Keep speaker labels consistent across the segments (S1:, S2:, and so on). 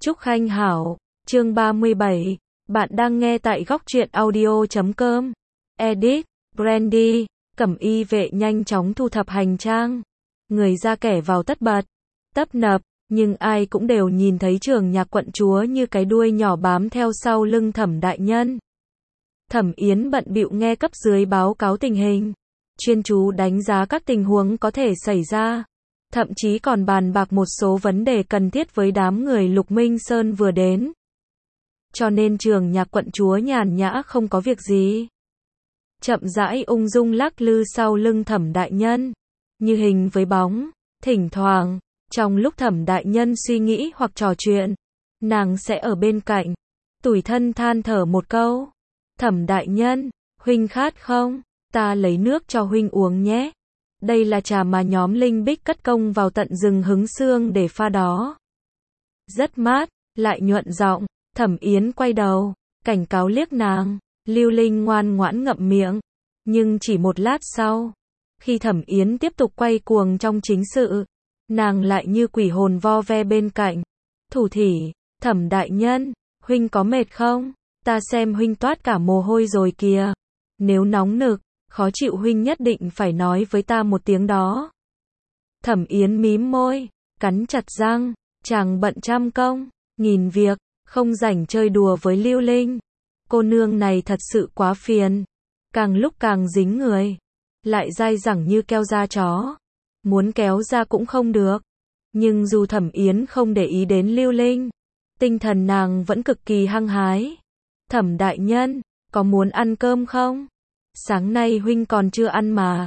S1: Trúc Khanh Hảo, chương 37, bạn đang nghe tại góc truyện audio.com. Edit, Brandy, Cẩm Y vệ nhanh chóng thu thập hành trang. Người ra kẻ vào tất bật, tấp nập, nhưng ai cũng đều nhìn thấy Trường Nhạc quận chúa như cái đuôi nhỏ bám theo sau lưng Thẩm đại nhân. Thẩm Yến bận bịu nghe cấp dưới báo cáo tình hình, chuyên chú đánh giá các tình huống có thể xảy ra. Thậm chí còn bàn bạc một số vấn đề cần thiết với đám người Lục Minh Sơn vừa đến. Cho nên Trường Nhạc quận chúa nhàn nhã không có việc gì. Chậm rãi ung dung lắc lư sau lưng Thẩm đại nhân, như hình với bóng. Thỉnh thoảng, trong lúc Thẩm đại nhân suy nghĩ hoặc trò chuyện, nàng sẽ ở bên cạnh, tủi thân than thở một câu. Thẩm đại nhân, huynh khát không? Ta lấy nước cho huynh uống nhé. Đây là trà mà nhóm Linh Bích cất công vào tận rừng hứng xương để pha đó. Rất mát, lại nhuận giọng. Thẩm Yến quay đầu, cảnh cáo liếc nàng. Lưu Linh ngoan ngoãn ngậm miệng. Nhưng chỉ một lát sau, khi Thẩm Yến tiếp tục quay cuồng trong chính sự, nàng lại như quỷ hồn vo ve bên cạnh. Thủ thỉ, Thẩm đại nhân, huynh có mệt không? Ta xem huynh toát cả mồ hôi rồi kìa. Nếu nóng nực, khó chịu huynh nhất định phải nói với ta một tiếng đó. Thẩm Yến mím môi, cắn chặt răng, chàng bận trăm công, nghìn việc, không rảnh chơi đùa với Lưu Linh. Cô nương này thật sự quá phiền, càng lúc càng dính người, lại dai dẳng như keo da chó, muốn kéo ra cũng không được. Nhưng dù Thẩm Yến không để ý đến Lưu Linh, tinh thần nàng vẫn cực kỳ hăng hái. Thẩm đại nhân, có muốn ăn cơm không? Sáng nay huynh còn chưa ăn mà.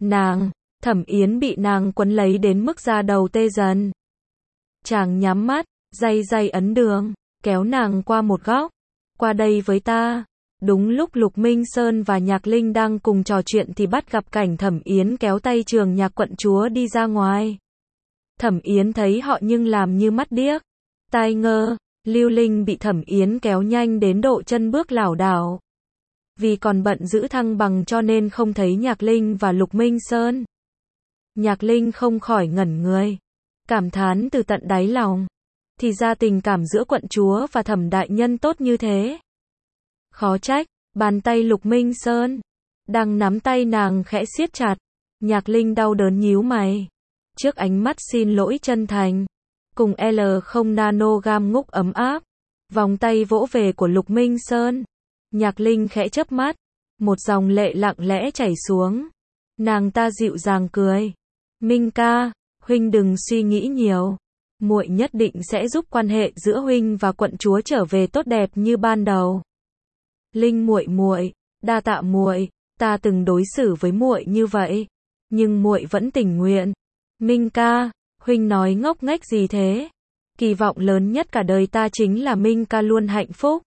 S1: Thẩm Yến bị nàng quấn lấy đến mức da đầu tê dần. Chàng nhắm mắt, day day ấn đường, kéo nàng qua một góc. Qua đây với ta. Đúng lúc Lục Minh Sơn và Nhạc Linh đang cùng trò chuyện thì bắt gặp cảnh Thẩm Yến kéo tay Trường Nhạc quận chúa đi ra ngoài. Thẩm Yến thấy họ nhưng làm như mắt điếc, tai ngơ. Lưu Linh bị Thẩm Yến kéo nhanh đến độ chân bước lảo đảo. Vì còn bận giữ thăng bằng cho nên không thấy Nhạc Linh và Lục Minh Sơn. Nhạc Linh không khỏi ngẩn người, cảm thán từ tận đáy lòng. Thì ra tình cảm giữa quận chúa và Thẩm đại nhân tốt như thế. Khó trách, bàn tay Lục Minh Sơn đang nắm tay nàng khẽ siết chặt. Nhạc Linh đau đớn nhíu mày. Trước ánh mắt xin lỗi chân thành, cùng L0 nanogam ngúc ấm áp, vòng tay vỗ về của Lục Minh Sơn. Nhạc Linh khẽ chớp mắt, một dòng lệ lặng lẽ chảy xuống. Nàng ta dịu dàng cười. Minh ca, huynh đừng suy nghĩ nhiều. Muội nhất định sẽ giúp quan hệ giữa huynh và quận chúa trở về tốt đẹp như ban đầu. Linh muội, đa tạ muội, ta từng đối xử với muội như vậy, nhưng muội vẫn tình nguyện. Minh ca, huynh nói ngốc nghếch gì thế? Kỳ vọng lớn nhất cả đời ta chính là Minh ca luôn hạnh phúc,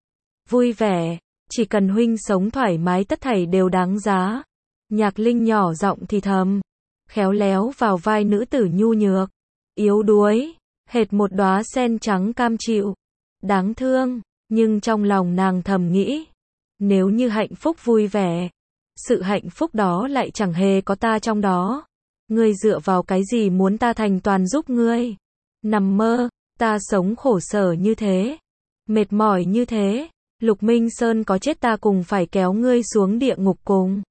S1: vui vẻ, chỉ cần huynh sống thoải mái tất thảy đều đáng giá. Nhạc Linh nhỏ giọng thì thầm, khéo léo vào vai nữ tử nhu nhược, yếu đuối, hệt một đóa sen trắng cam chịu. Đáng thương, nhưng trong lòng nàng thầm nghĩ, nếu như hạnh phúc vui vẻ, sự hạnh phúc đó lại chẳng hề có ta trong đó. Ngươi dựa vào cái gì muốn ta thành toàn giúp ngươi? Nằm mơ, ta sống khổ sở như thế, mệt mỏi như thế. Lục Minh Sơn có chết ta cùng phải kéo ngươi xuống địa ngục cùng.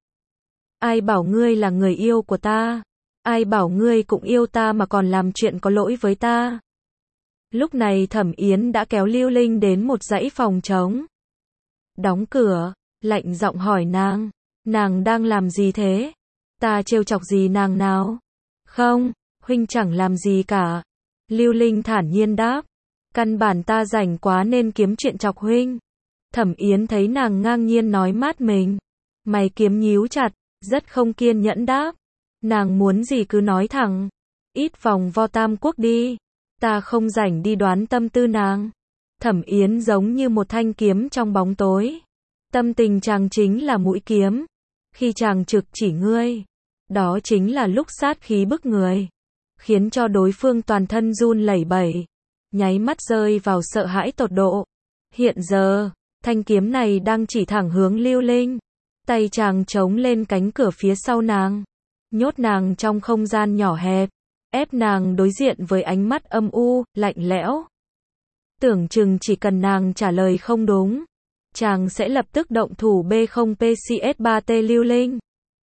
S1: Ai bảo ngươi là người yêu của ta? Ai bảo ngươi cũng yêu ta mà còn làm chuyện có lỗi với ta? Lúc này Thẩm Yến đã kéo Lưu Linh đến một dãy phòng trống. Đóng cửa, lạnh giọng hỏi nàng đang làm gì thế? Ta trêu chọc gì nàng nào? Không, huynh chẳng làm gì cả. Lưu Linh thản nhiên đáp. Căn bản ta rảnh quá nên kiếm chuyện chọc huynh. Thẩm Yến thấy nàng ngang nhiên nói mát mình, mày kiếm nhíu chặt, rất không kiên nhẫn đáp. Nàng muốn gì cứ nói thẳng, ít vòng vo tam quốc đi, ta không rảnh đi đoán tâm tư nàng. Thẩm Yến giống như một thanh kiếm trong bóng tối. Tâm tình chàng chính là mũi kiếm. Khi chàng trực chỉ ngươi, đó chính là lúc sát khí bức người, khiến cho đối phương toàn thân run lẩy bẩy, nháy mắt rơi vào sợ hãi tột độ. Hiện giờ, thanh kiếm này đang chỉ thẳng hướng Lưu Linh. Tay chàng chống lên cánh cửa phía sau nàng, nhốt nàng trong không gian nhỏ hẹp, ép nàng đối diện với ánh mắt âm u, lạnh lẽo. Tưởng chừng chỉ cần nàng trả lời không đúng, chàng sẽ lập tức động thủ B0 PCS3T Lưu Linh.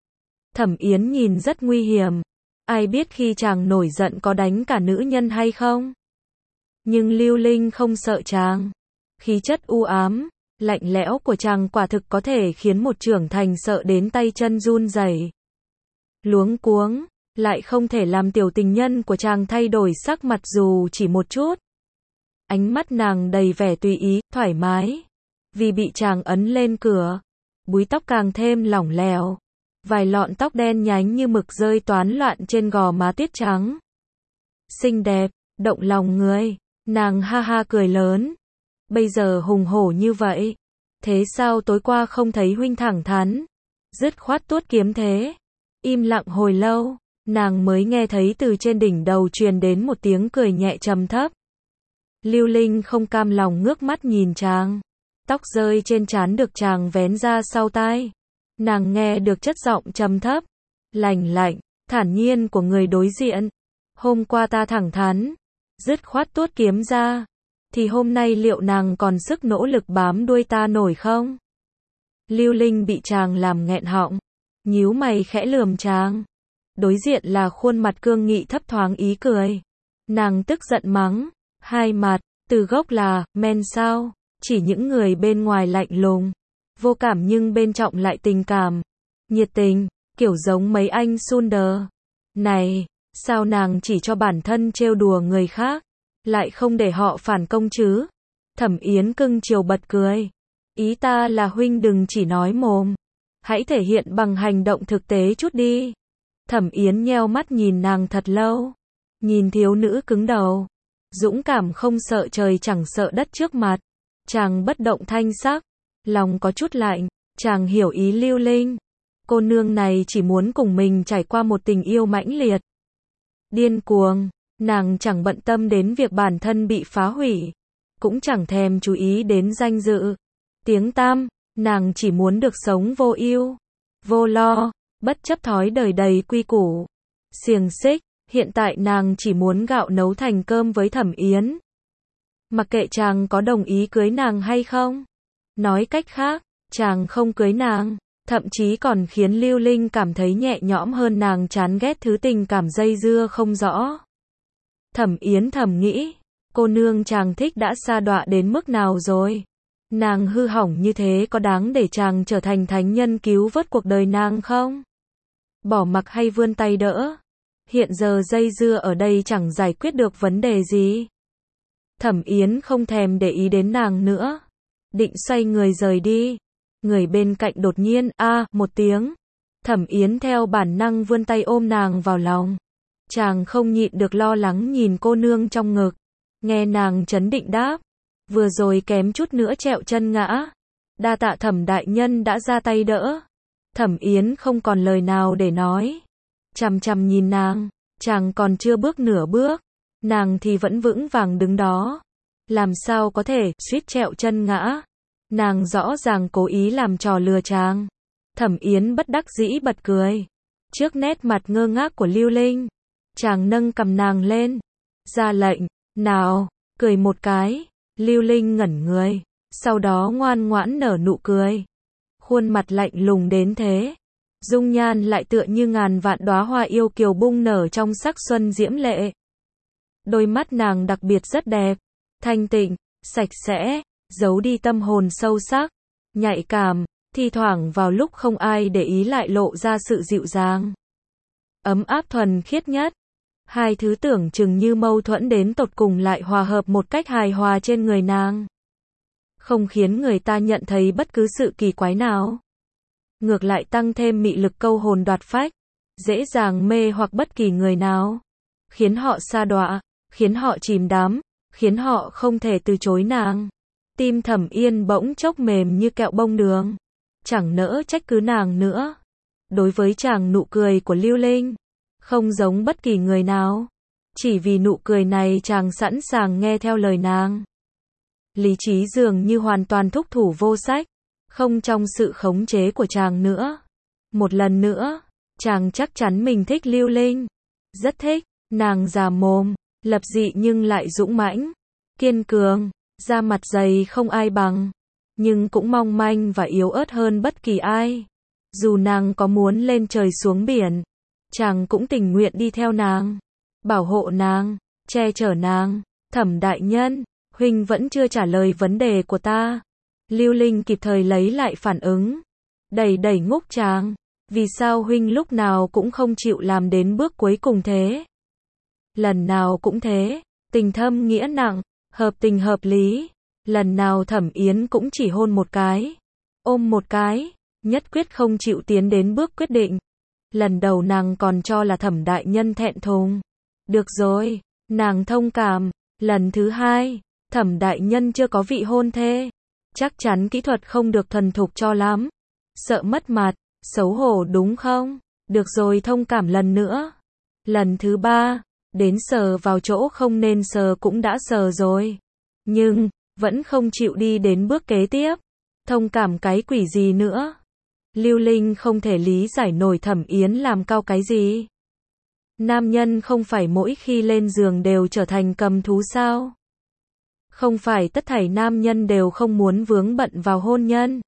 S1: Thẩm Yến nhìn rất nguy hiểm, ai biết khi chàng nổi giận có đánh cả nữ nhân hay không. Nhưng Lưu Linh không sợ chàng. Khí chất u ám, lạnh lẽo của chàng quả thực có thể khiến một trưởng thành sợ đến tay chân run rẩy. Luống cuống, lại không thể làm tiểu tình nhân của chàng thay đổi sắc mặt dù chỉ một chút. Ánh mắt nàng đầy vẻ tùy ý, thoải mái. Vì bị chàng ấn lên cửa, búi tóc càng thêm lỏng lẻo. Vài lọn tóc đen nhánh như mực rơi toán loạn trên gò má tuyết trắng. Xinh đẹp, động lòng người, nàng ha ha cười lớn. Bây giờ hùng hổ như vậy, thế sao tối qua không thấy huynh thẳng thắn, dứt khoát tuốt kiếm thế? Im lặng hồi lâu, nàng mới nghe thấy từ trên đỉnh đầu truyền đến một tiếng cười nhẹ trầm thấp. Lưu Linh không cam lòng ngước mắt nhìn chàng, tóc rơi trên trán được chàng vén ra sau tai. Nàng nghe được chất giọng trầm thấp, lạnh lạnh, thản nhiên của người đối diện. Hôm qua ta thẳng thắn, dứt khoát tuốt kiếm ra, thì hôm nay liệu nàng còn sức nỗ lực bám đuôi ta nổi không? Lưu Linh bị chàng làm nghẹn họng, nhíu mày khẽ lườm chàng. Đối diện là khuôn mặt cương nghị thấp thoáng ý cười. Nàng tức giận mắng, hai mặt, từ gốc là, men sao, chỉ những người bên ngoài lạnh lùng, vô cảm nhưng bên trong lại tình cảm, nhiệt tình, kiểu giống mấy anh Sunder. Này, sao nàng chỉ cho bản thân trêu đùa người khác, lại không để họ phản công chứ? Thẩm Yến cưng chiều bật cười. Ý ta là huynh đừng chỉ nói mồm, hãy thể hiện bằng hành động thực tế chút đi. Thẩm Yến nheo mắt nhìn nàng thật lâu, nhìn thiếu nữ cứng đầu, dũng cảm không sợ trời chẳng sợ đất trước mặt. Chàng bất động thanh sắc, lòng có chút lạnh, chàng hiểu ý Lưu Linh. Cô nương này chỉ muốn cùng mình trải qua một tình yêu mãnh liệt, điên cuồng. Nàng chẳng bận tâm đến việc bản thân bị phá hủy, cũng chẳng thèm chú ý đến danh dự, tiếng tăm. Nàng chỉ muốn được sống vô ưu, vô lo, bất chấp thói đời đầy quy củ, xiềng xích. Hiện tại nàng chỉ muốn gạo nấu thành cơm với Thẩm Yến. Mặc kệ chàng có đồng ý cưới nàng hay không. Nói cách khác, chàng không cưới nàng, thậm chí còn khiến Lưu Linh cảm thấy nhẹ nhõm hơn nàng chán ghét thứ tình cảm dây dưa không rõ. Thẩm Yến thầm nghĩ, cô nương chàng thích đã sa đọa đến mức nào rồi? Nàng hư hỏng như thế có đáng để chàng trở thành thánh nhân cứu vớt cuộc đời nàng không? Bỏ mặc hay vươn tay đỡ? Hiện giờ dây dưa ở đây chẳng giải quyết được vấn đề gì. Thẩm Yến không thèm để ý đến nàng nữa, định xoay người rời đi. Người bên cạnh đột nhiên một tiếng. Thẩm Yến theo bản năng vươn tay ôm nàng vào lòng. Chàng không nhịn được lo lắng nhìn cô nương trong ngực. Nghe nàng trấn định đáp, vừa rồi kém chút nữa trẹo chân ngã. Đa tạ Thẩm đại nhân đã ra tay đỡ. Thẩm Yến không còn lời nào để nói, chằm chằm nhìn nàng. Chàng còn chưa bước nửa bước, nàng thì vẫn vững vàng đứng đó. Làm sao có thể suýt trẹo chân ngã? Nàng rõ ràng cố ý làm trò lừa chàng. Thẩm Yến bất đắc dĩ bật cười. Trước nét mặt ngơ ngác của Lưu Linh, chàng nâng cầm nàng lên, ra lệnh, nào, cười một cái. Lưu Linh ngẩn người, sau đó ngoan ngoãn nở nụ cười. Khuôn mặt lạnh lùng đến thế, dung nhan lại tựa như ngàn vạn đóa hoa yêu kiều bung nở trong sắc xuân diễm lệ. Đôi mắt nàng đặc biệt rất đẹp, thanh tịnh, sạch sẽ, giấu đi tâm hồn sâu sắc, nhạy cảm, thi thoảng vào lúc không ai để ý lại lộ ra sự dịu dàng, ấm áp thuần khiết nhất. Hai thứ tưởng chừng như mâu thuẫn đến tột cùng lại hòa hợp một cách hài hòa trên người nàng, không khiến người ta nhận thấy bất cứ sự kỳ quái nào. Ngược lại tăng thêm mị lực câu hồn đoạt phách, dễ dàng mê hoặc bất kỳ người nào, khiến họ sa đọa, khiến họ chìm đắm, khiến họ không thể từ chối nàng. Tim Thẩm Yên bỗng chốc mềm như kẹo bông đường, chẳng nỡ trách cứ nàng nữa. Đối với chàng nụ cười của Lưu Linh, không giống bất kỳ người nào, chỉ vì nụ cười này chàng sẵn sàng nghe theo lời nàng. Lý trí dường như hoàn toàn thúc thủ vô sách, không trong sự khống chế của chàng nữa. Một lần nữa, chàng chắc chắn mình thích Lưu Linh, rất thích. Nàng già mồm, lập dị nhưng lại dũng mãnh, kiên cường, Da mặt dày không ai bằng, nhưng cũng mong manh và yếu ớt hơn bất kỳ ai. Dù nàng có muốn lên trời xuống biển, chàng cũng tình nguyện đi theo nàng, bảo hộ nàng, che chở nàng. Thẩm đại nhân, huynh vẫn chưa trả lời vấn đề của ta. Lưu Linh kịp thời lấy lại phản ứng, đẩy đẩy Ngúc Tràng, vì sao huynh lúc nào cũng không chịu làm đến bước cuối cùng thế? Lần nào cũng thế, tình thâm nghĩa nặng, hợp tình hợp lý. Lần nào Thẩm Yến cũng chỉ hôn một cái, ôm một cái, nhất quyết không chịu tiến đến bước quyết định. Lần đầu nàng còn cho là Thẩm đại nhân thẹn thùng. Được rồi, nàng thông cảm. Lần thứ hai, Thẩm đại nhân chưa có vị hôn thê, chắc chắn kỹ thuật không được thuần thục cho lắm. Sợ mất mặt, xấu hổ đúng không? Được rồi, thông cảm lần nữa. Lần thứ ba, đến sờ vào chỗ không nên sờ cũng đã sờ rồi, nhưng vẫn không chịu đi đến bước kế tiếp. Thông cảm cái quỷ gì nữa? Lưu Linh không thể lý giải nổi Thẩm Yến làm cao cái gì. Nam nhân không phải mỗi khi lên giường đều trở thành cầm thú sao? Không phải tất thảy nam nhân đều không muốn vướng bận vào hôn nhân,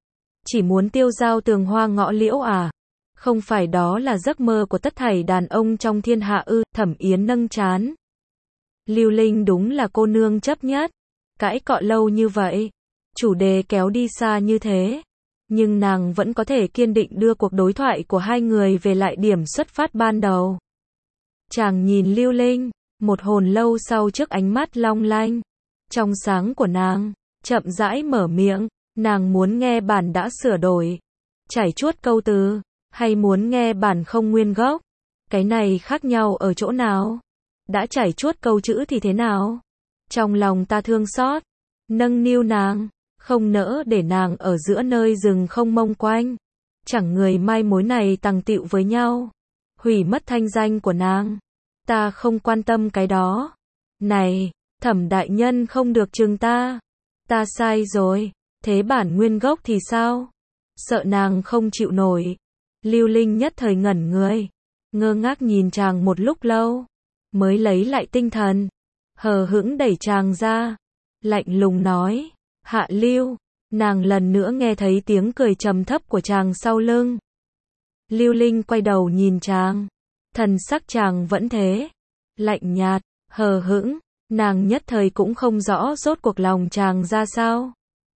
S1: chỉ muốn tiêu dao tường hoa ngõ liễu à? Không phải đó là giấc mơ của tất thảy đàn ông trong thiên hạ ư? Thẩm Yến nâng trán. Lưu Linh đúng là cô nương chấp nhất. Cãi cọ lâu như vậy, chủ đề kéo đi xa như thế, nhưng nàng vẫn có thể kiên định đưa cuộc đối thoại của hai người về lại điểm xuất phát ban đầu. Chàng nhìn Lưu Linh, một hồi lâu sau trước ánh mắt long lanh, trong sáng của nàng, chậm rãi mở miệng, nàng muốn nghe bản đã sửa đổi, chảy chuốt câu từ, hay muốn nghe bản không nguyên gốc? Cái này khác nhau ở chỗ nào? Đã chảy chuốt câu chữ thì thế nào? Trong lòng ta thương xót, nâng niu nàng, không nỡ để nàng ở giữa nơi rừng không mông quanh. Chẳng người mai mối này tằng tịu với nhau, hủy mất thanh danh của nàng. Ta không quan tâm cái đó. Này, Thẩm đại nhân không được chừng ta. Ta sai rồi, thế bản nguyên gốc thì sao? Sợ nàng không chịu nổi. Lưu Linh nhất thời ngẩn người, ngơ ngác nhìn chàng một lúc lâu, mới lấy lại tinh thần, hờ hững đẩy chàng ra, lạnh lùng nói, Hạ Lưu. Nàng lần nữa nghe thấy tiếng cười trầm thấp của chàng sau lưng. Lưu Linh quay đầu nhìn chàng, thần sắc chàng vẫn thế, lạnh nhạt, hờ hững, nàng nhất thời cũng không rõ rốt cuộc lòng chàng ra sao.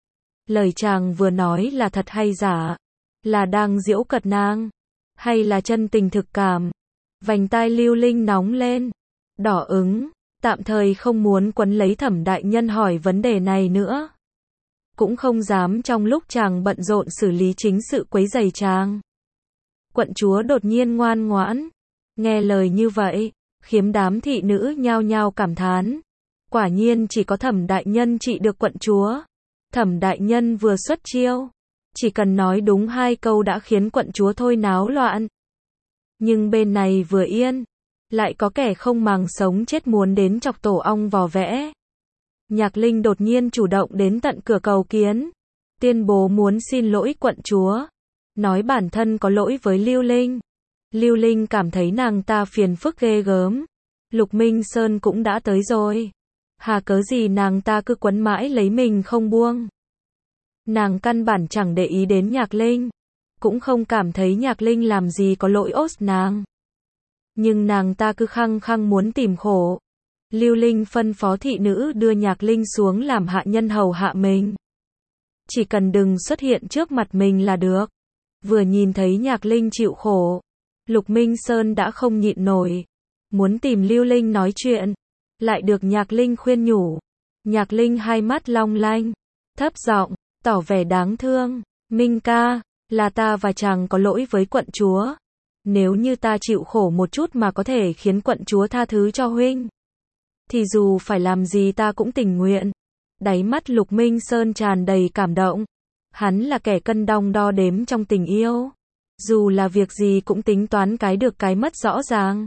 S1: Lời chàng vừa nói là thật hay giả, là đang giễu cợt nàng, hay là chân tình thực cảm? Vành tai Lưu Linh nóng lên, đỏ ứng, tạm thời không muốn quấn lấy Thẩm đại nhân hỏi vấn đề này nữa. Cũng không dám trong lúc chàng bận rộn xử lý chính sự quấy rầy chàng. Quận chúa đột nhiên ngoan ngoãn, nghe lời như vậy, khiếm đám thị nữ nhao nhao cảm thán. Quả nhiên chỉ có Thẩm đại nhân trị được quận chúa. Thẩm đại nhân vừa xuất chiêu, chỉ cần nói đúng hai câu đã khiến quận chúa thôi náo loạn. Nhưng bên này vừa yên, lại có kẻ không màng sống chết muốn đến chọc tổ ong vò vẽ. Nhạc Linh đột nhiên chủ động đến tận cửa cầu kiến, tuyên bố muốn xin lỗi quận chúa, nói bản thân có lỗi với Lưu Linh. Lưu Linh cảm thấy nàng ta phiền phức ghê gớm. Lục Minh Sơn cũng đã tới rồi, hà cớ gì nàng ta cứ quấn mãi lấy mình không buông. Nàng căn bản chẳng để ý đến Nhạc Linh, cũng không cảm thấy Nhạc Linh làm gì có lỗi ốt nàng. Nhưng nàng ta cứ khăng khăng muốn tìm khổ. Lưu Linh phân phó thị nữ đưa Nhạc Linh xuống làm hạ nhân hầu hạ mình. Chỉ cần đừng xuất hiện trước mặt mình là được. Vừa nhìn thấy Nhạc Linh chịu khổ, Lục Minh Sơn đã không nhịn nổi, muốn tìm Lưu Linh nói chuyện, lại được Nhạc Linh khuyên nhủ. Nhạc Linh hai mắt long lanh, thấp giọng, tỏ vẻ đáng thương, Minh ca, là ta và chàng có lỗi với quận chúa. Nếu như ta chịu khổ một chút mà có thể khiến quận chúa tha thứ cho huynh, thì dù phải làm gì ta cũng tình nguyện. Đáy mắt Lục Minh Sơn tràn đầy cảm động. Hắn là kẻ cân đong đo đếm trong tình yêu. Dù là việc gì cũng tính toán cái được cái mất rõ ràng.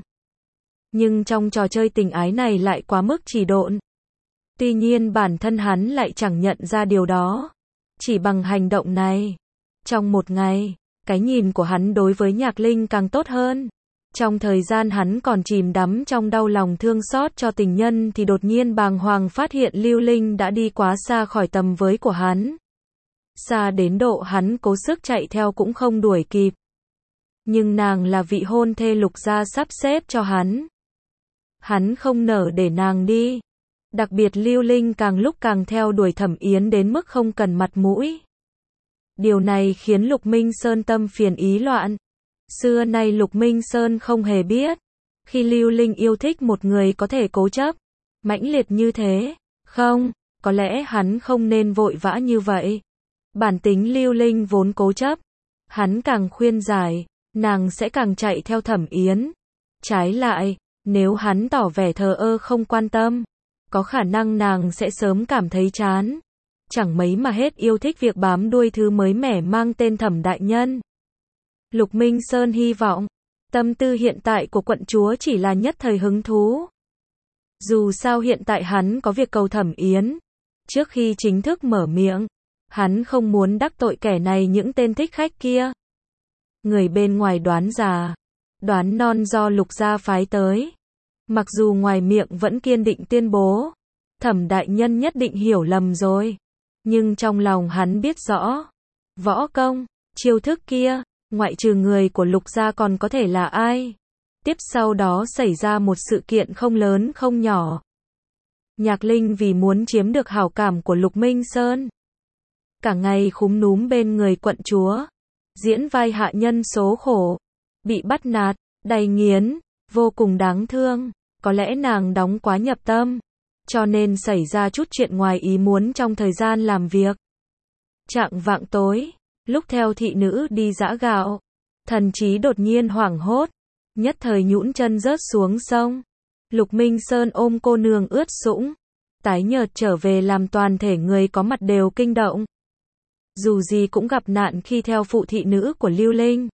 S1: Nhưng trong trò chơi tình ái này lại quá mức chỉ độn. Tuy nhiên bản thân hắn lại chẳng nhận ra điều đó. Chỉ bằng hành động này, trong một ngày, cái nhìn của hắn đối với Nhạc Linh càng tốt hơn. Trong thời gian hắn còn chìm đắm trong đau lòng thương xót cho tình nhân thì đột nhiên bàng hoàng phát hiện Lưu Linh đã đi quá xa khỏi tầm với của hắn. Xa đến độ hắn cố sức chạy theo cũng không đuổi kịp. Nhưng nàng là vị hôn thê Lục gia sắp xếp cho hắn. Hắn không nỡ để nàng đi. Đặc biệt Lưu Linh càng lúc càng theo đuổi Thẩm Yến đến mức không cần mặt mũi. Điều này khiến Lục Minh Sơn tâm phiền ý loạn. Xưa nay Lục Minh Sơn không hề biết, khi Lưu Linh yêu thích một người có thể cố chấp, mãnh liệt như thế. Không, có lẽ hắn không nên vội vã như vậy. Bản tính Lưu Linh vốn cố chấp. Hắn càng khuyên giải, nàng sẽ càng chạy theo Thẩm Yến. Trái lại, nếu hắn tỏ vẻ thờ ơ không quan tâm, có khả năng nàng sẽ sớm cảm thấy chán. Chẳng mấy mà hết yêu thích việc bám đuôi thứ mới mẻ mang tên Thẩm đại nhân. Lục Minh Sơn hy vọng, tâm tư hiện tại của quận chúa chỉ là nhất thời hứng thú. Dù sao hiện tại hắn có việc cầu Thẩm Yến. Trước khi chính thức mở miệng, hắn không muốn đắc tội kẻ này những tên thích khách kia. Người bên ngoài đoán già, đoán non do Lục gia phái tới. Mặc dù ngoài miệng vẫn kiên định tuyên bố, Thẩm đại nhân nhất định hiểu lầm rồi. Nhưng trong lòng hắn biết rõ, võ công, chiêu thức kia, ngoại trừ người của Lục gia còn có thể là ai. Tiếp sau đó xảy ra một sự kiện không lớn không nhỏ. Nhạc Linh vì muốn chiếm được hảo cảm của Lục Minh Sơn, cả ngày khúm núm bên người quận chúa, diễn vai hạ nhân số khổ, bị bắt nạt, đầy nghiến, vô cùng đáng thương. Có lẽ nàng đóng quá nhập tâm, cho nên xảy ra chút chuyện ngoài ý muốn trong thời gian làm việc. Chạng vạng tối, lúc theo thị nữ đi giã gạo, Thần Chí đột nhiên hoảng hốt, nhất thời nhũn chân rớt xuống sông. Lục Minh Sơn ôm cô nương ướt sũng, tái nhợt trở về làm toàn thể người có mặt đều kinh động. Dù gì cũng gặp nạn khi theo phụ thị nữ của Lưu Linh.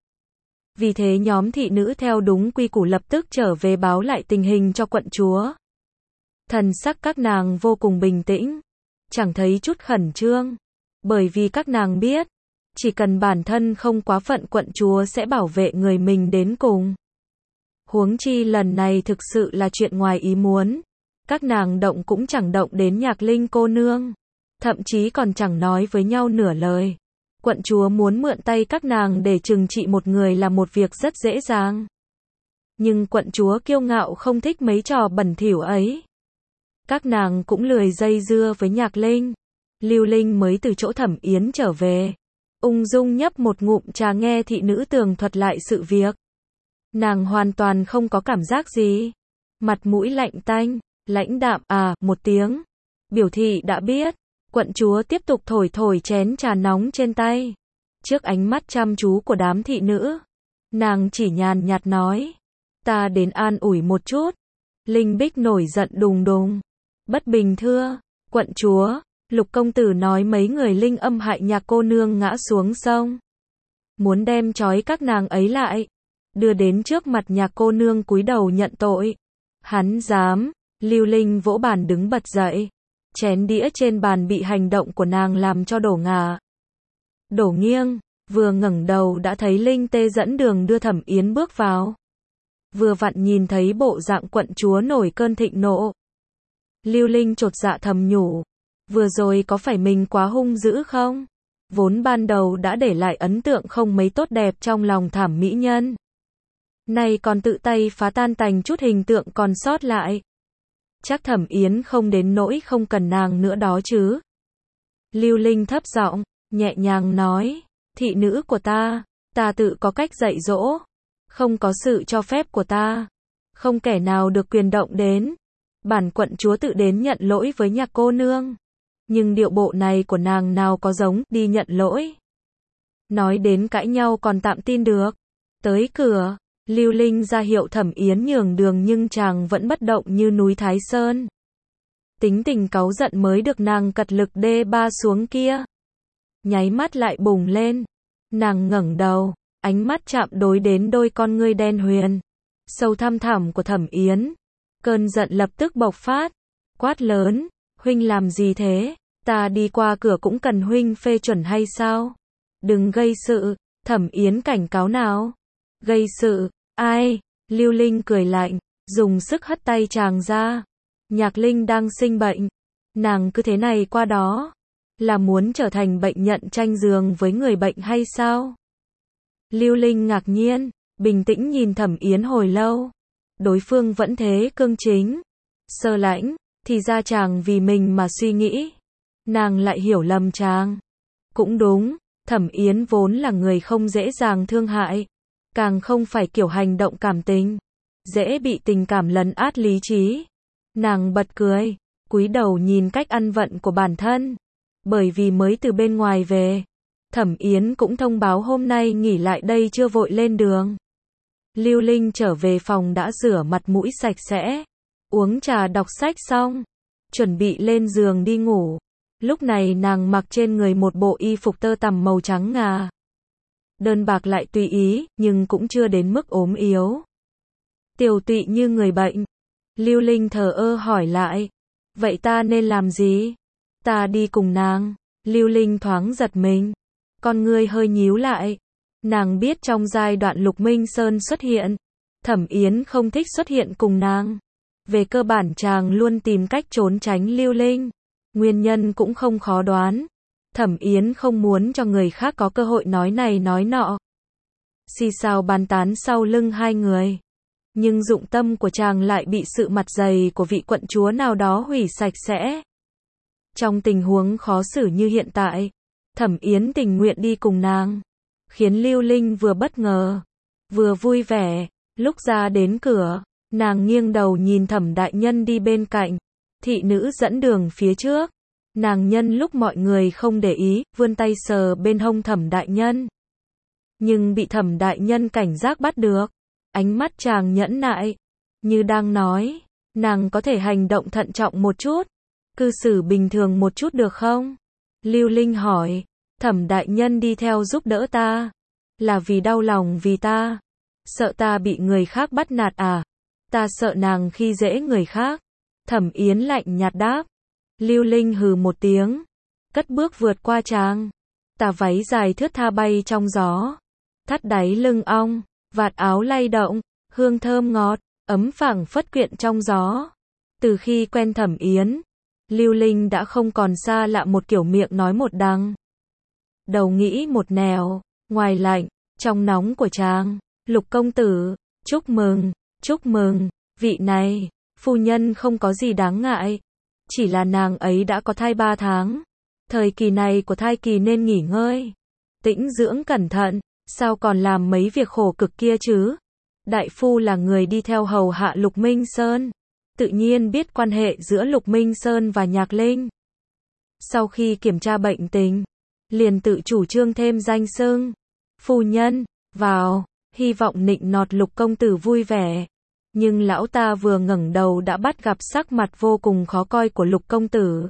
S1: Vì thế nhóm thị nữ theo đúng quy củ lập tức trở về báo lại tình hình cho quận chúa. Thần sắc các nàng vô cùng bình tĩnh, chẳng thấy chút khẩn trương, bởi vì các nàng biết, chỉ cần bản thân không quá phận quận chúa sẽ bảo vệ người mình đến cùng. Huống chi lần này thực sự là chuyện ngoài ý muốn, các nàng động cũng chẳng động đến Nhạc Linh cô nương, thậm chí còn chẳng nói với nhau nửa lời. Quận chúa muốn mượn tay các nàng để trừng trị một người là một việc rất dễ dàng. Nhưng quận chúa kiêu ngạo không thích mấy trò bẩn thỉu ấy. Các nàng cũng lười dây dưa với Nhạc Linh. Lưu Linh mới từ chỗ Thẩm Yến trở về, ung dung nhấp một ngụm trà nghe thị nữ tường thuật lại sự việc. Nàng hoàn toàn không có cảm giác gì. Mặt mũi lạnh tanh, lãnh đạm một tiếng, biểu thị đã biết. Quận chúa tiếp tục thổi thổi chén trà nóng trên tay. Trước ánh mắt chăm chú của đám thị nữ, nàng chỉ nhàn nhạt nói, ta đến an ủi một chút. Linh Bích nổi giận đùng đùng. Bất bình thưa, quận chúa, Lục công tử nói mấy người Linh âm hại Nhạc cô nương ngã xuống sông. Muốn đem trói các nàng ấy lại, đưa đến trước mặt Nhạc cô nương cúi đầu nhận tội. Hắn dám. Lưu Linh vỗ bàn đứng bật dậy. Chén đĩa trên bàn bị hành động của nàng làm cho đổ ngả. Đổ nghiêng, vừa ngẩng đầu đã thấy Linh Tê dẫn đường đưa Thẩm Yến bước vào. Vừa vặn nhìn thấy bộ dạng quận chúa nổi cơn thịnh nộ. Lưu Linh chột dạ thầm nhủ, vừa rồi có phải mình quá hung dữ không? Vốn ban đầu đã để lại ấn tượng không mấy tốt đẹp trong lòng Thảm mỹ nhân. Nay còn tự tay phá tan tành chút hình tượng còn sót lại. Chắc Thẩm Yến không đến nỗi không cần nàng nữa đó chứ. Lưu Linh thấp giọng, nhẹ nhàng nói, thị nữ của ta tự có cách dạy dỗ. Không có sự cho phép của ta, không kẻ nào được quyền động đến. Bản quận chúa tự đến nhận lỗi với Nhạc cô nương. Nhưng điệu bộ này của nàng nào có giống đi nhận lỗi. Nói đến cãi nhau còn tạm tin được. Tới cửa, Lưu Linh ra hiệu Thẩm Yến nhường đường nhưng chàng vẫn bất động như núi Thái Sơn. Tính tình cáu giận mới được nàng cật lực đê ba xuống kia. Nháy mắt lại bùng lên. Nàng ngẩng đầu, ánh mắt chạm đối đến đôi con ngươi đen huyền, sâu thăm thẳm của Thẩm Yến. Cơn giận lập tức bộc phát, quát lớn, huynh làm gì thế? Ta đi qua cửa cũng cần huynh phê chuẩn hay sao? Đừng gây sự, Thẩm Yến cảnh cáo nào. Gây sự, ai? Lưu Linh cười lạnh, dùng sức hất tay chàng ra. Nhạc Linh đang sinh bệnh, nàng cứ thế này qua đó, là muốn trở thành bệnh nhận tranh giường với người bệnh hay sao? Lưu Linh ngạc nhiên, bình tĩnh nhìn Thẩm Yến hồi lâu. Đối phương vẫn thế cương chính, sơ lãnh, thì ra chàng vì mình mà suy nghĩ. Nàng lại hiểu lầm chàng. Cũng đúng, Thẩm Yến vốn là người không dễ dàng thương hại, càng không phải kiểu hành động cảm tình, dễ bị tình cảm lấn át lý trí. Nàng bật cười, cúi đầu nhìn cách ăn vận của bản thân. Bởi vì mới từ bên ngoài về, Thẩm Yến cũng thông báo hôm nay nghỉ lại đây chưa vội lên đường. Lưu Linh trở về phòng đã rửa mặt mũi sạch sẽ, uống trà đọc sách xong, chuẩn bị lên giường đi ngủ. Lúc này nàng mặc trên người một bộ y phục tơ tằm màu trắng ngà. Đơn bạc lại tùy ý, nhưng cũng chưa đến mức ốm yếu. Tiều tụy như người bệnh. Lưu Linh thờ ơ hỏi lại, vậy ta nên làm gì? Ta đi cùng nàng. Lưu Linh thoáng giật mình, con ngươi hơi nhíu lại. Nàng biết trong giai đoạn Lục Minh Sơn xuất hiện, Thẩm Yến không thích xuất hiện cùng nàng. Về cơ bản chàng luôn tìm cách trốn tránh Lưu Linh. Nguyên nhân cũng không khó đoán. Thẩm Yến không muốn cho người khác có cơ hội nói này nói nọ. Xì xào bàn tán sau lưng hai người. Nhưng dụng tâm của chàng lại bị sự mặt dày của vị quận chúa nào đó hủy sạch sẽ. Trong tình huống khó xử như hiện tại, Thẩm Yến tình nguyện đi cùng nàng, khiến Lưu Linh vừa bất ngờ, vừa vui vẻ. Lúc ra đến cửa, nàng nghiêng đầu nhìn Thẩm đại nhân đi bên cạnh, thị nữ dẫn đường phía trước. Nàng nhân lúc mọi người không để ý, vươn tay sờ bên hông Thẩm đại nhân. Nhưng bị Thẩm đại nhân cảnh giác bắt được. Ánh mắt chàng nhẫn nại, như đang nói, nàng có thể hành động thận trọng một chút, cư xử bình thường một chút được không? Lưu Linh hỏi, Thẩm đại nhân đi theo giúp đỡ ta, là vì đau lòng vì ta, sợ ta bị người khác bắt nạt à? Ta sợ nàng khi dễ người khác. Thẩm Yến lạnh nhạt đáp. Lưu Linh hừ một tiếng, cất bước vượt qua chàng. Tà váy dài thướt tha bay trong gió, thắt đáy lưng ong, vạt áo lay động, hương thơm ngọt, ấm phảng phất quyện trong gió. Từ khi quen Thẩm Yến, Lưu Linh đã không còn xa lạ một kiểu miệng nói một đằng, đầu nghĩ một nẻo. Ngoài lạnh, trong nóng của chàng, Lục công tử, chúc mừng, vị này, phu nhân không có gì đáng ngại. Chỉ là nàng ấy đã có thai 3 tháng. Thời kỳ này của thai kỳ nên nghỉ ngơi, tĩnh dưỡng cẩn thận, sao còn làm mấy việc khổ cực kia chứ? Đại phu là người đi theo hầu hạ Lục Minh Sơn, tự nhiên biết quan hệ giữa Lục Minh Sơn và Nhạc Linh. Sau khi kiểm tra bệnh tình, liền tự chủ trương thêm danh xưng, phu nhân, vào, hy vọng nịnh nọt Lục công tử vui vẻ. Nhưng lão ta vừa ngẩng đầu đã bắt gặp sắc mặt vô cùng khó coi của Lục công tử.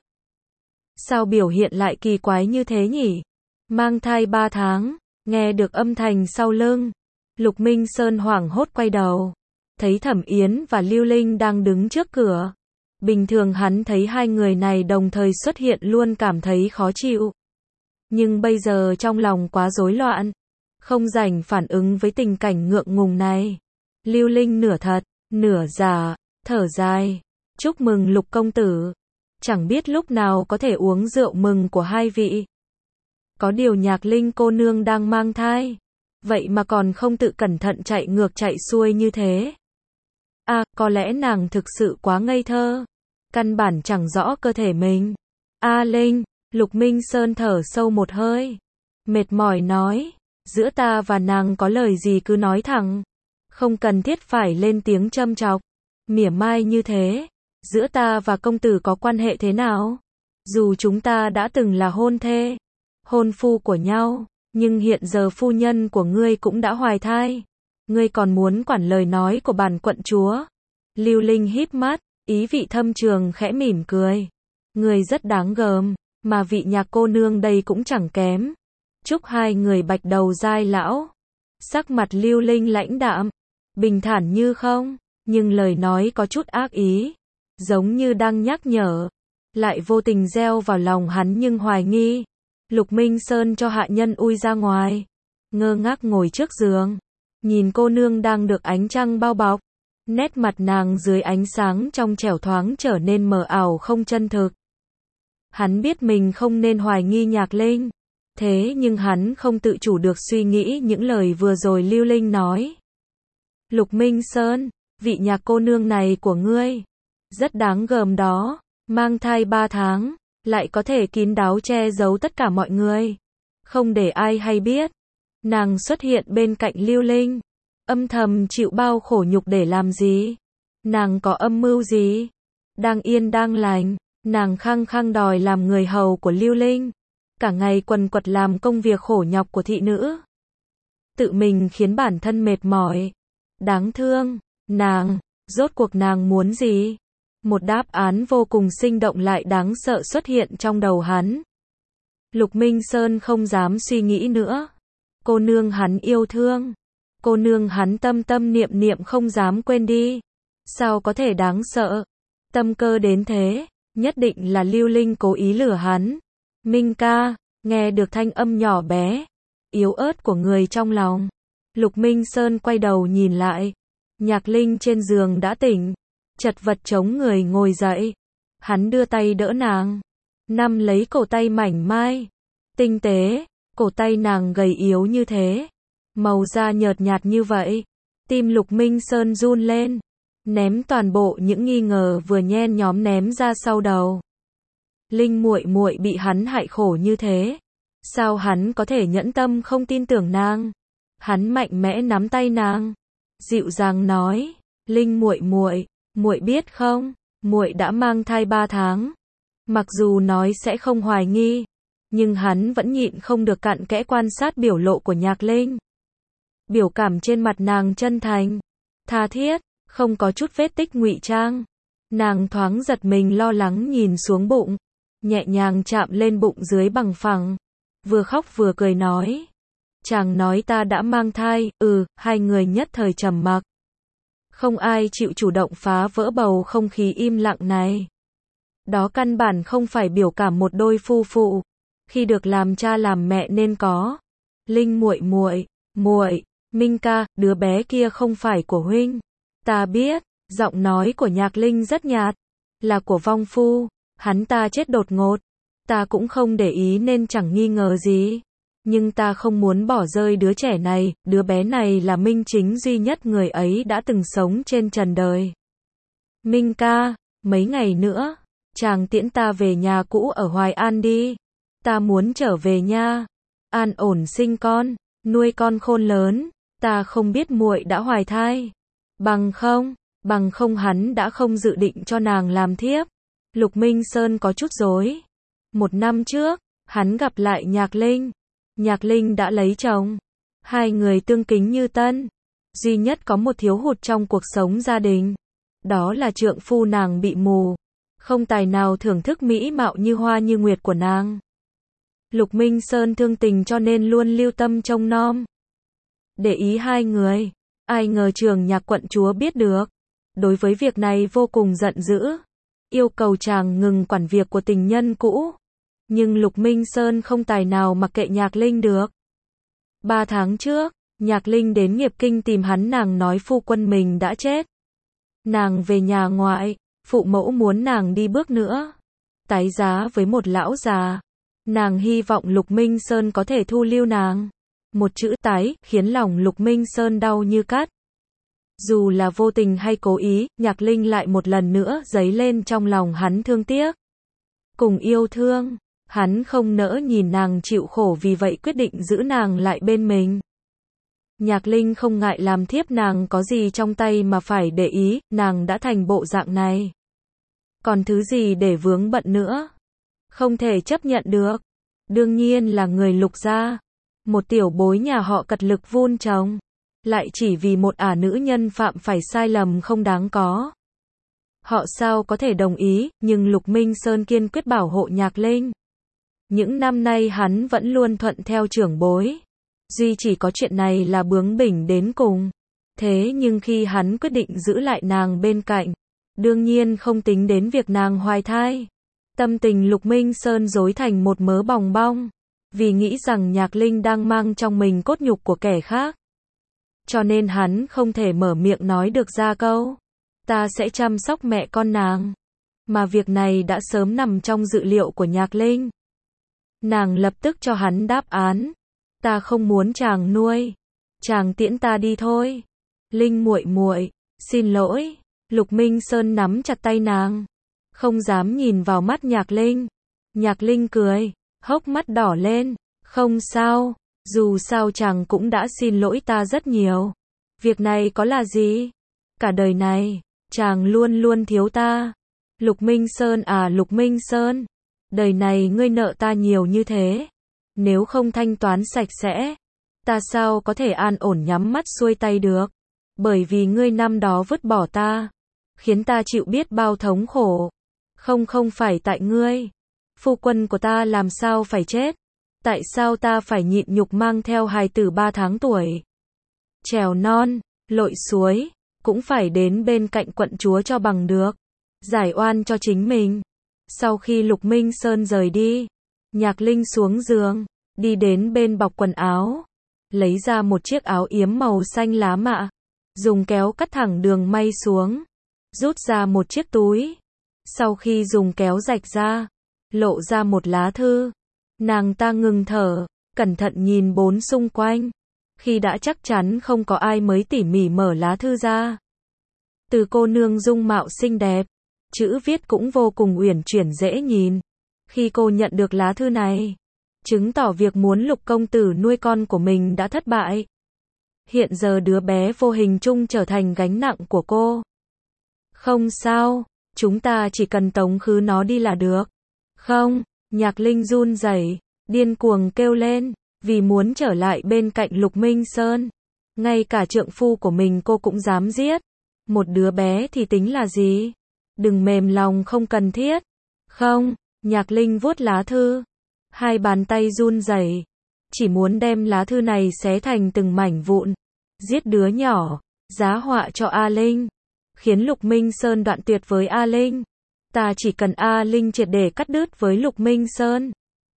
S1: Sao biểu hiện lại kỳ quái như thế nhỉ? Mang thai 3 tháng, nghe được âm thanh sau lưng. Lục Minh Sơn hoảng hốt quay đầu, thấy Thẩm Yến và Lưu Linh đang đứng trước cửa. Bình thường hắn thấy hai người này đồng thời xuất hiện luôn cảm thấy khó chịu. Nhưng bây giờ trong lòng quá rối loạn, không rảnh phản ứng với tình cảnh ngượng ngùng này. Lưu Linh nửa thật, nửa giả, thở dài, chúc mừng Lục công tử. Chẳng biết lúc nào có thể uống rượu mừng của hai vị. Có điều Nhạc Linh cô nương đang mang thai, vậy mà còn không tự cẩn thận chạy ngược chạy xuôi như thế. À, có lẽ nàng thực sự quá ngây thơ, căn bản chẳng rõ cơ thể mình. A Linh, Lục Minh Sơn thở sâu một hơi, mệt mỏi nói, giữa ta và nàng có lời gì cứ nói thẳng, không cần thiết phải lên tiếng châm chọc, mỉa mai như thế. Giữa ta và công tử có quan hệ thế nào? Dù chúng ta đã từng là hôn thê, hôn phu của nhau, nhưng hiện giờ phu nhân của ngươi cũng đã hoài thai. Ngươi còn muốn quản lời nói của bản quận chúa? Lưu Linh híp mắt, ý vị thâm trường khẽ mỉm cười. Ngươi rất đáng gờm, mà vị Nhạc cô nương đây cũng chẳng kém. Chúc hai người bạch đầu giai lão. Sắc mặt Lưu Linh lãnh đạm, bình thản như không, nhưng lời nói có chút ác ý, giống như đang nhắc nhở, lại vô tình gieo vào lòng hắn nhưng hoài nghi. Lục Minh Sơn cho hạ nhân ui ra ngoài, ngơ ngác ngồi trước giường, nhìn cô nương đang được ánh trăng bao bọc. Nét mặt nàng dưới ánh sáng trong trẻo thoáng trở nên mờ ảo không chân thực. Hắn biết mình không nên hoài nghi Nhạc Linh. Thế nhưng hắn không tự chủ được suy nghĩ những lời vừa rồi Lưu Linh nói. Lục Minh Sơn, vị Nhạc cô nương này của ngươi, rất đáng gờm đó, mang thai 3 tháng, lại có thể kín đáo che giấu tất cả mọi người, không để ai hay biết. Nàng xuất hiện bên cạnh Lưu Linh, âm thầm chịu bao khổ nhục để làm gì? Nàng có âm mưu gì? Đang yên đang lành, nàng khăng khăng đòi làm người hầu của Lưu Linh, cả ngày quần quật làm công việc khổ nhọc của thị nữ. Tự mình khiến bản thân mệt mỏi. Đáng thương, nàng, rốt cuộc nàng muốn gì? Một đáp án vô cùng sinh động lại đáng sợ xuất hiện trong đầu hắn. Lục Minh Sơn không dám suy nghĩ nữa. Cô nương hắn yêu thương, cô nương hắn tâm tâm niệm niệm không dám quên đi. Sao có thể đáng sợ? Tâm cơ đến thế, nhất định là Lưu Linh cố ý lừa hắn. Minh ca, nghe được thanh âm nhỏ bé, yếu ớt của người trong lòng. Lục Minh Sơn quay đầu nhìn lại. Nhạc Linh trên giường đã tỉnh, chật vật chống người ngồi dậy. Hắn đưa tay đỡ nàng, nắm lấy cổ tay mảnh mai, tinh tế, cổ tay nàng gầy yếu như thế, màu da nhợt nhạt như vậy. Tim Lục Minh Sơn run lên, ném toàn bộ những nghi ngờ vừa nhen nhóm ném ra sau đầu. Linh muội muội bị hắn hại khổ như thế, sao hắn có thể nhẫn tâm không tin tưởng nàng? Hắn mạnh mẽ nắm tay nàng, dịu dàng nói, Linh muội muội, muội biết không, muội đã mang thai 3 tháng. Mặc dù nói sẽ không hoài nghi, nhưng hắn vẫn nhịn không được cặn kẽ quan sát biểu lộ của Nhạc Linh. Biểu cảm trên mặt nàng chân thành, tha thiết, không có chút vết tích ngụy trang. Nàng thoáng giật mình lo lắng nhìn xuống bụng, nhẹ nhàng chạm lên bụng dưới bằng phẳng, vừa khóc vừa cười nói. Chàng nói ta đã mang thai, hai người nhất thời trầm mặc. Không ai chịu chủ động phá vỡ bầu không khí im lặng này. Đó căn bản không phải biểu cảm một đôi phu phụ, khi được làm cha làm mẹ nên có. Linh muội muội, muội, Minh ca, đứa bé kia không phải của huynh. Ta biết, giọng nói của Nhạc Linh rất nhạt, là của vong phu, hắn ta chết đột ngột. Ta cũng không để ý nên chẳng nghi ngờ gì. Nhưng ta không muốn bỏ rơi đứa trẻ này, đứa bé này là minh chính duy nhất người ấy đã từng sống trên trần đời. Minh ca, mấy ngày nữa, chàng tiễn ta về nhà cũ ở Hoài An đi. Ta muốn trở về nha, an ổn sinh con, nuôi con khôn lớn. Ta không biết muội đã hoài thai. Bằng không hắn đã không dự định cho nàng làm thiếp. Lục Minh Sơn có chút rối. 1 năm trước, hắn gặp lại Nhạc Linh. Nhạc Linh đã lấy chồng. Hai người tương kính như tân. Duy nhất có một thiếu hụt trong cuộc sống gia đình. Đó là trượng phu nàng bị mù. Không tài nào thưởng thức mỹ mạo như hoa như nguyệt của nàng. Lục Minh Sơn thương tình cho nên luôn lưu tâm trông nom. Để ý hai người. Ai ngờ Trường Nhạc quận chúa biết được. Đối với việc này vô cùng giận dữ. Yêu cầu chàng ngừng quản việc của tình nhân cũ. Nhưng Lục Minh Sơn không tài nào mặc kệ Nhạc Linh được. 3 tháng trước, Nhạc Linh đến Nghiệp Kinh tìm hắn, nàng nói phu quân mình đã chết. Nàng về nhà ngoại, phụ mẫu muốn nàng đi bước nữa. Tái giá với một lão già. Nàng hy vọng Lục Minh Sơn có thể thu lưu nàng. Một chữ tái, khiến lòng Lục Minh Sơn đau như cắt. Dù là vô tình hay cố ý, Nhạc Linh lại một lần nữa dấy lên trong lòng hắn thương tiếc. Cùng yêu thương. Hắn không nỡ nhìn nàng chịu khổ, vì vậy quyết định giữ nàng lại bên mình. Nhạc Linh không ngại làm thiếp nàng có gì trong tay mà phải để ý, nàng đã thành bộ dạng này. Còn thứ gì để vướng bận nữa? Không thể chấp nhận được. Đương nhiên là người Lục gia. Một tiểu bối nhà họ cật lực vun trồng. Lại chỉ vì một ả nữ nhân phạm phải sai lầm không đáng có. Họ sao có thể đồng ý, nhưng Lục Minh Sơn kiên quyết bảo hộ Nhạc Linh. Những năm nay hắn vẫn luôn thuận theo trưởng bối. Duy chỉ có chuyện này là bướng bỉnh đến cùng. Thế nhưng khi hắn quyết định giữ lại nàng bên cạnh, đương nhiên không tính đến việc nàng hoài thai. Tâm tình Lục Minh Sơn rối thành một mớ bòng bong. Vì nghĩ rằng Nhạc Linh đang mang trong mình cốt nhục của kẻ khác. cho nên hắn không thể mở miệng nói được ra câu ta sẽ chăm sóc mẹ con nàng. Mà việc này đã sớm nằm trong dự liệu của Nhạc Linh. Nàng lập tức cho hắn đáp án. Ta không muốn chàng nuôi. Chàng tiễn ta đi thôi. Linh muội muội, xin lỗi. Lục Minh Sơn nắm chặt tay nàng. Không dám nhìn vào mắt Nhạc Linh. Nhạc Linh cười, hốc mắt đỏ lên. Không sao, dù sao chàng cũng đã xin lỗi ta rất nhiều. Việc này có là gì? Cả đời này, chàng luôn luôn thiếu ta. Lục Minh Sơn à Lục Minh Sơn, đời này ngươi nợ ta nhiều như thế. Nếu không thanh toán sạch sẽ, ta sao có thể an ổn nhắm mắt xuôi tay được. Bởi vì ngươi năm đó vứt bỏ ta, khiến ta chịu biết bao thống khổ. Không phải tại ngươi. Phu quân của ta làm sao phải chết? Tại sao ta phải nhịn nhục mang theo hài tử 3 tháng tuổi? Trèo non, lội suối, cũng phải đến bên cạnh quận chúa cho bằng được. Giải oan cho chính mình. Sau khi Lục Minh Sơn rời đi, Nhạc Linh xuống giường, đi đến bên bọc quần áo, lấy ra một chiếc áo yếm màu xanh lá mạ, dùng kéo cắt thẳng đường may xuống, rút ra một chiếc túi. Sau khi dùng kéo rạch ra, lộ ra một lá thư. Nàng ta ngừng thở, cẩn thận nhìn bốn xung quanh. Khi đã chắc chắn không có ai mới tỉ mỉ mở lá thư ra. Từ cô nương dung mạo xinh đẹp, chữ viết cũng vô cùng uyển chuyển dễ nhìn. Khi cô nhận được lá thư này, chứng tỏ việc muốn Lục công tử nuôi con của mình đã thất bại. Hiện giờ đứa bé vô hình chung trở thành gánh nặng của cô. Không sao, chúng ta chỉ cần tống khứ nó đi là được. Không, Nhạc Linh run rẩy, điên cuồng kêu lên, vì muốn trở lại bên cạnh Lục Minh Sơn. Ngay cả trượng phu của mình cô cũng dám giết. Một đứa bé thì tính là gì? Đừng mềm lòng không cần thiết. Không, Nhạc Linh vuốt lá thư. Hai bàn tay run rẩy, chỉ muốn đem lá thư này xé thành từng mảnh vụn. Giết đứa nhỏ, giá họa cho A Linh. Khiến Lục Minh Sơn đoạn tuyệt với A Linh. Ta chỉ cần A Linh triệt để cắt đứt với Lục Minh Sơn.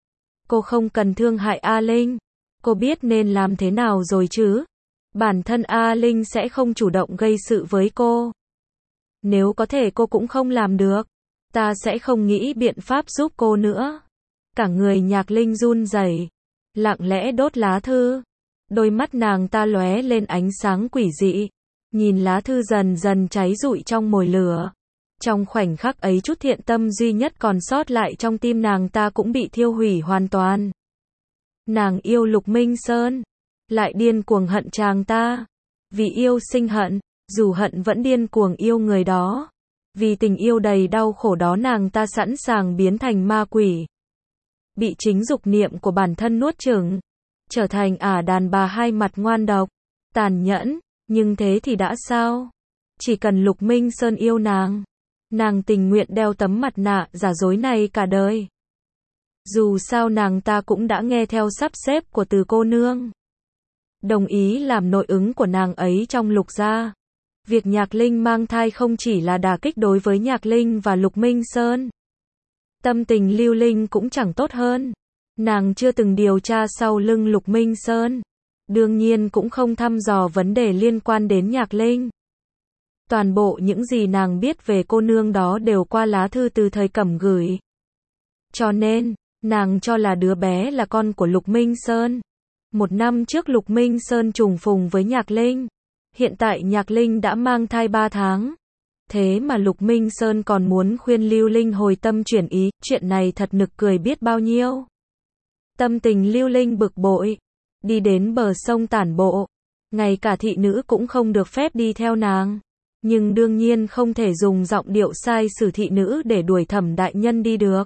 S1: Cô không cần thương hại A Linh. Cô biết nên làm thế nào rồi chứ? Bản thân A Linh sẽ không chủ động gây sự với cô. Nếu có thể cô cũng không làm được. Ta sẽ không nghĩ biện pháp giúp cô nữa. Cả người Nhạc Linh run rẩy, lặng lẽ đốt lá thư. Đôi mắt nàng ta lóe lên ánh sáng quỷ dị. Nhìn lá thư dần dần cháy rụi trong mồi lửa. Trong khoảnh khắc ấy chút thiện tâm duy nhất còn sót lại trong tim nàng ta cũng bị thiêu hủy hoàn toàn. Nàng yêu Lục Minh Sơn, lại điên cuồng hận chàng ta. Vì yêu sinh hận, dù hận vẫn điên cuồng yêu người đó. Vì tình yêu đầy đau khổ đó nàng ta sẵn sàng biến thành ma quỷ. Bị chính dục niệm của bản thân nuốt chửng, trở thành đàn bà hai mặt ngoan độc, tàn nhẫn, nhưng thế thì đã sao? Chỉ cần Lục Minh Sơn yêu nàng, nàng tình nguyện đeo tấm mặt nạ giả dối này cả đời. Dù sao nàng ta cũng đã nghe theo sắp xếp của Từ cô nương, đồng ý làm nội ứng của nàng ấy trong Lục gia. Việc Nhạc Linh mang thai không chỉ là đả kích đối với Nhạc Linh và Lục Minh Sơn. Tâm tình Lưu Linh cũng chẳng tốt hơn. Nàng chưa từng điều tra sau lưng Lục Minh Sơn. Đương nhiên cũng không thăm dò vấn đề liên quan đến Nhạc Linh. Toàn bộ những gì nàng biết về cô nương đó đều qua lá thư từ thời Cẩm gửi. Cho nên, nàng cho là đứa bé là con của Lục Minh Sơn. 1 năm trước Lục Minh Sơn trùng phùng với Nhạc Linh. Hiện tại Nhạc Linh đã mang thai 3 tháng. Thế mà Lục Minh Sơn còn muốn khuyên Lưu Linh hồi tâm chuyển ý, chuyện này thật nực cười biết bao nhiêu. Tâm tình Lưu Linh bực bội, đi đến bờ sông tản bộ. Ngay cả thị nữ cũng không được phép đi theo nàng. Nhưng đương nhiên không thể dùng giọng điệu sai sử thị nữ để đuổi Thẩm đại nhân đi được.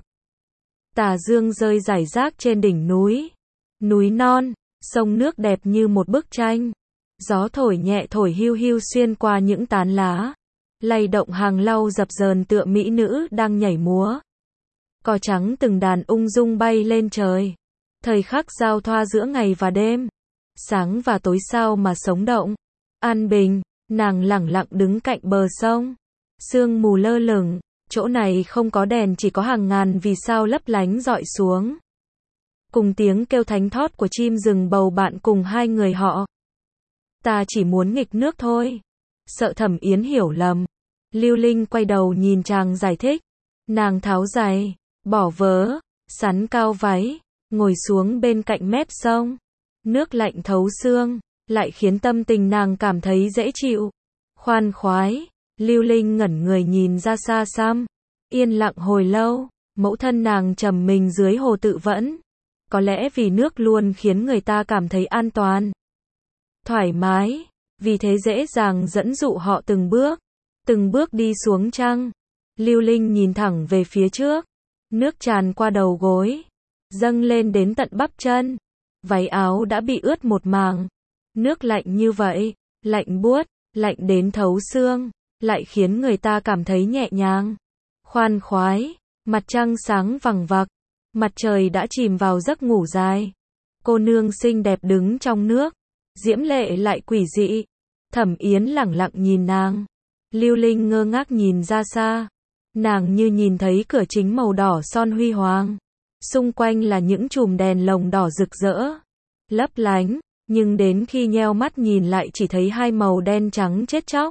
S1: Tà dương rơi rải rác trên đỉnh núi. Núi non, sông nước đẹp như một bức tranh. Gió thổi nhẹ thổi hiu hiu xuyên qua những tán lá. Lay động hàng lau dập dờn tựa mỹ nữ đang nhảy múa. Cò trắng từng đàn ung dung bay lên trời. Thời khắc giao thoa giữa ngày và đêm. Sáng và tối sao mà sống động. An bình, nàng lẳng lặng đứng cạnh bờ sông. Sương mù lơ lửng, chỗ này không có đèn chỉ có hàng ngàn vì sao lấp lánh rọi xuống. Cùng tiếng kêu thánh thót của chim rừng bầu bạn cùng hai người họ. Ta chỉ muốn nghịch nước thôi. Sợ Thẩm Yến hiểu lầm. Lưu Linh quay đầu nhìn chàng giải thích. Nàng tháo giày, bỏ vớ, sắn cao váy, ngồi xuống bên cạnh mép sông. Nước lạnh thấu xương, lại khiến tâm tình nàng cảm thấy dễ chịu. Khoan khoái, Lưu Linh ngẩn người nhìn ra xa xăm. Yên lặng hồi lâu, mẫu thân nàng trầm mình dưới hồ tự vẫn. Có lẽ vì nước luôn khiến người ta cảm thấy an toàn, thoải mái, vì thế dễ dàng dẫn dụ họ từng bước đi xuống chăng. Lưu Linh nhìn thẳng về phía trước, nước tràn qua đầu gối, dâng lên đến tận bắp chân. Váy áo đã bị ướt một mảng. Nước lạnh như vậy, lạnh buốt, lạnh đến thấu xương, lại khiến người ta cảm thấy nhẹ nhàng, khoan khoái. Mặt trăng sáng vằng vặc, mặt trời đã chìm vào giấc ngủ dài. Cô nương xinh đẹp đứng trong nước, diễm lệ lại quỷ dị. Thẩm Yến lẳng lặng nhìn nàng. Lưu Linh ngơ ngác nhìn ra xa. Nàng như nhìn thấy cửa chính màu đỏ son huy hoàng. Xung quanh là những chùm đèn lồng đỏ rực rỡ, lấp lánh, nhưng đến khi nheo mắt nhìn lại chỉ thấy hai màu đen trắng chết chóc.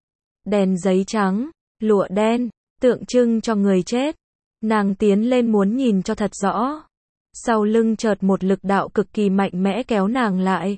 S1: Đèn giấy trắng, lụa đen, tượng trưng cho người chết. Nàng tiến lên muốn nhìn cho thật rõ. Sau lưng chợt một lực đạo cực kỳ mạnh mẽ kéo nàng lại.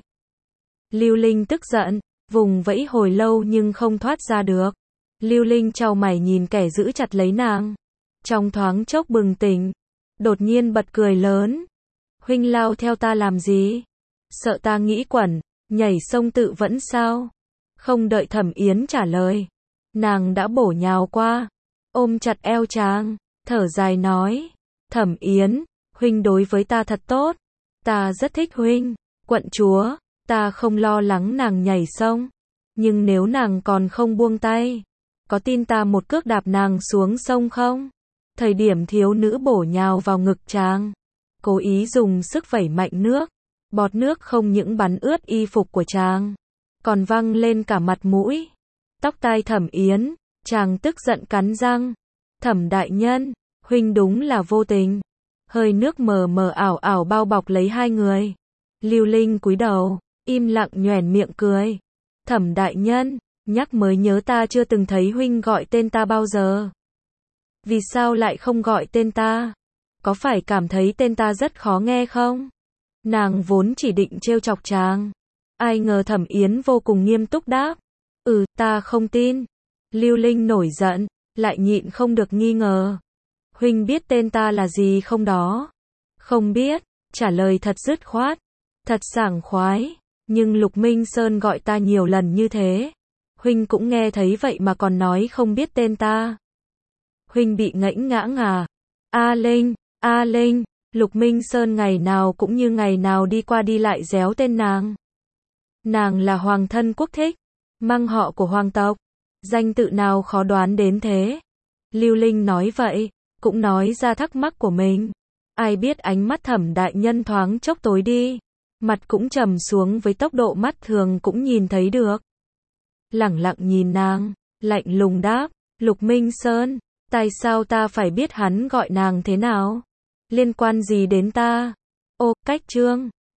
S1: Lưu Linh tức giận, vùng vẫy hồi lâu nhưng không thoát ra được. Lưu Linh chau mày nhìn kẻ giữ chặt lấy nàng. Trong thoáng chốc bừng tỉnh, đột nhiên bật cười lớn. Huynh lao theo ta làm gì? Sợ ta nghĩ quẩn, nhảy sông tự vẫn sao? Không đợi Thẩm Yến trả lời, nàng đã bổ nhào qua, ôm chặt eo chàng, thở dài nói. Thẩm Yến, huynh đối với ta thật tốt. Ta rất thích huynh, quận chúa. Ta không lo lắng nàng nhảy sông. Nhưng nếu nàng còn không buông tay, có tin ta một cước đạp nàng xuống sông không? Thời điểm thiếu nữ bổ nhào vào ngực chàng, cố ý dùng sức vẩy mạnh nước. Bọt nước không những bắn ướt y phục của chàng, còn văng lên cả mặt mũi, tóc tai Thẩm Yến. Chàng tức giận cắn răng. Thẩm đại nhân, huynh đúng là vô tình. Hơi nước mờ mờ ảo ảo bao bọc lấy hai người. Lưu Linh cúi đầu, im lặng nhoẻn miệng cười. Thẩm đại nhân, nhắc mới nhớ ta chưa từng thấy huynh gọi tên ta bao giờ. Vì sao lại không gọi tên ta? Có phải cảm thấy tên ta rất khó nghe không? Nàng vốn chỉ định trêu chọc chàng. Ai ngờ Thẩm Yến vô cùng nghiêm túc đáp. Ta không tin. Lưu Linh nổi giận, lại nhịn không được nghi ngờ. Huynh biết tên ta là gì không đó? Không biết, trả lời thật dứt khoát, thật sảng khoái. Nhưng Lục Minh Sơn gọi ta nhiều lần như thế. Huynh cũng nghe thấy vậy mà còn nói không biết tên ta. Huynh bị ngẫnh ngãng à? A Linh, Lục Minh Sơn ngày nào cũng như ngày nào đi qua đi lại réo tên nàng. Nàng là hoàng thân quốc thích, mang họ của hoàng tộc. Danh tự nào khó đoán đến thế? Lưu Linh nói vậy, cũng nói ra thắc mắc của mình. Ai biết ánh mắt Thẩm đại nhân thoáng chốc tối đi, mặt cũng trầm xuống với tốc độ mắt thường cũng nhìn thấy được. Lẳng lặng nhìn nàng, lạnh lùng đáp. Lục Minh Sơn, tại sao ta phải biết hắn gọi nàng thế nào? Liên quan gì đến ta? Ô, cách chương